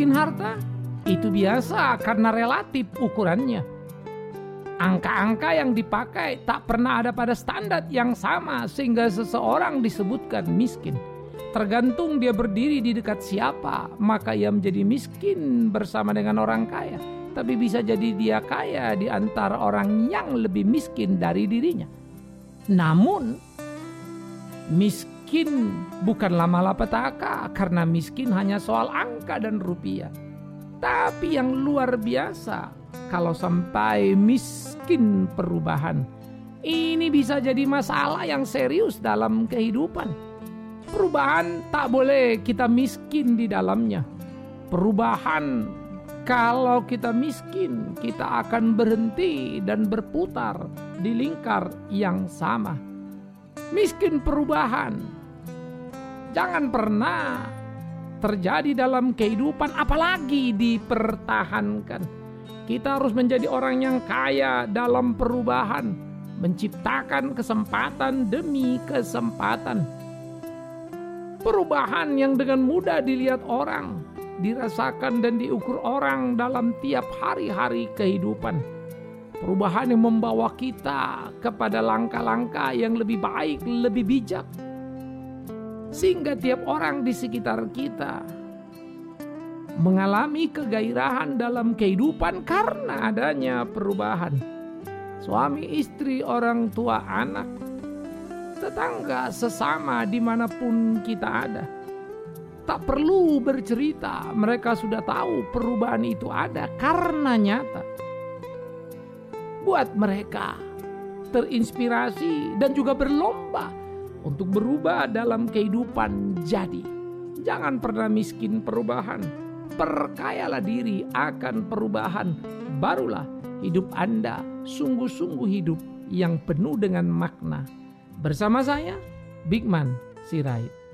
miskin harta? Itu biasa karena relatif ukurannya. Angka-angka yang dipakai tak pernah ada pada standar yang sama sehingga seseorang disebutkan miskin. Tergantung dia berdiri di dekat siapa, maka ia menjadi miskin bersama dengan orang kaya. Tapi bisa jadi dia kaya di antara orang yang lebih miskin dari dirinya. Namun, miskin bukanlah malapetaka karena miskin hanya soal angka dan rupiah. Tapi yang luar biasa kalau sampai miskin perubahan. Ini bisa jadi masalah yang serius dalam kehidupan. Perubahan tak boleh kita miskin di dalamnya. Perubahan, kalau kita miskin, kita akan berhenti dan berputar di lingkar yang sama. Miskin perubahan jangan pernah terjadi dalam kehidupan, apalagi dipertahankan. Kita harus menjadi orang yang kaya dalam perubahan, menciptakan kesempatan demi kesempatan. Perubahan yang dengan mudah dilihat orang, dirasakan dan diukur orang dalam tiap hari-hari kehidupan. Perubahan yang membawa kita kepada langkah-langkah yang lebih baik, lebih bijak. Sehingga tiap orang di sekitar kita mengalami kegairahan dalam kehidupan karena adanya perubahan. Suami, istri, orang tua, anak, tetangga, sesama dimanapun kita ada. Tak perlu bercerita, mereka sudah tahu perubahan itu ada karena nyata. Buat mereka terinspirasi dan juga berlomba untuk berubah dalam kehidupan. Jadi, jangan pernah miskin perubahan. Perkayalah diri akan perubahan. Barulah hidup Anda sungguh-sungguh hidup yang penuh dengan makna. Bersama saya, Bigman Sirait.